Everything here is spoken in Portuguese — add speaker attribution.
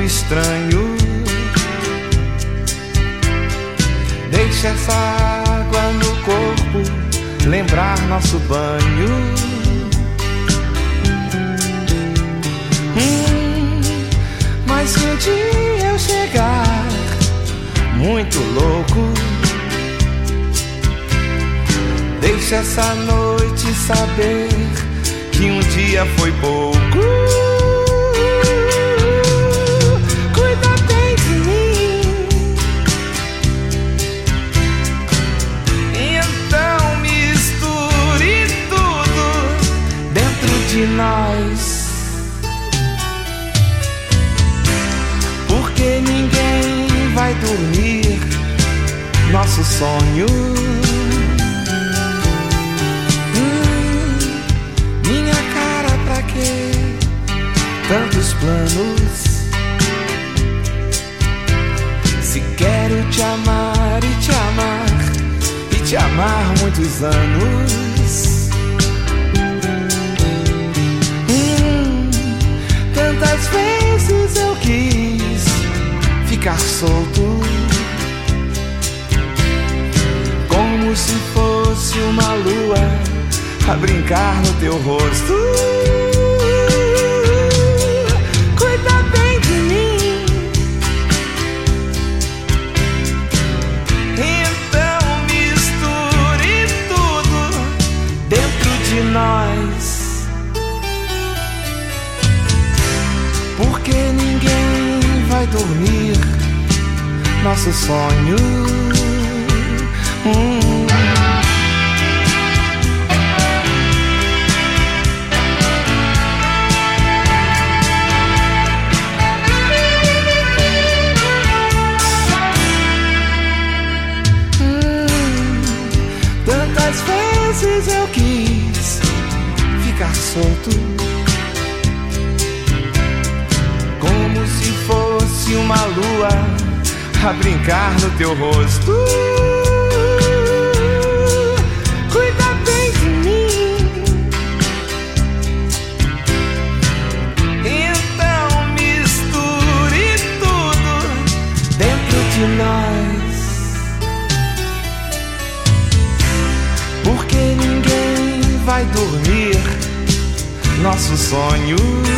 Speaker 1: estranho. Deixa essa água no corpo lembrar nosso banho. Mas se um dia eu chegar muito louco, deixa essa noite saber que um dia foi pouco. Cuida bem de mim, então misture tudo dentro de nós, porque ninguém vai dormir nosso sonho. Minha cara, pra quê tantos planos? Se quero te amar e te amar e te amar muitos anos. Tantas vezes eu quis ficar solto, como se fosse uma lua a brincar no teu rosto. Cuida bem de mim, então misture tudo dentro de nós, porque ninguém vai dormir nosso sonho. Tantas vezes eu quis ficar solto, como se fosse uma lua a brincar no teu rosto. Cuida bem de mim, então misture tudo dentro de nós, porque ninguém vai dormir nosso sonho.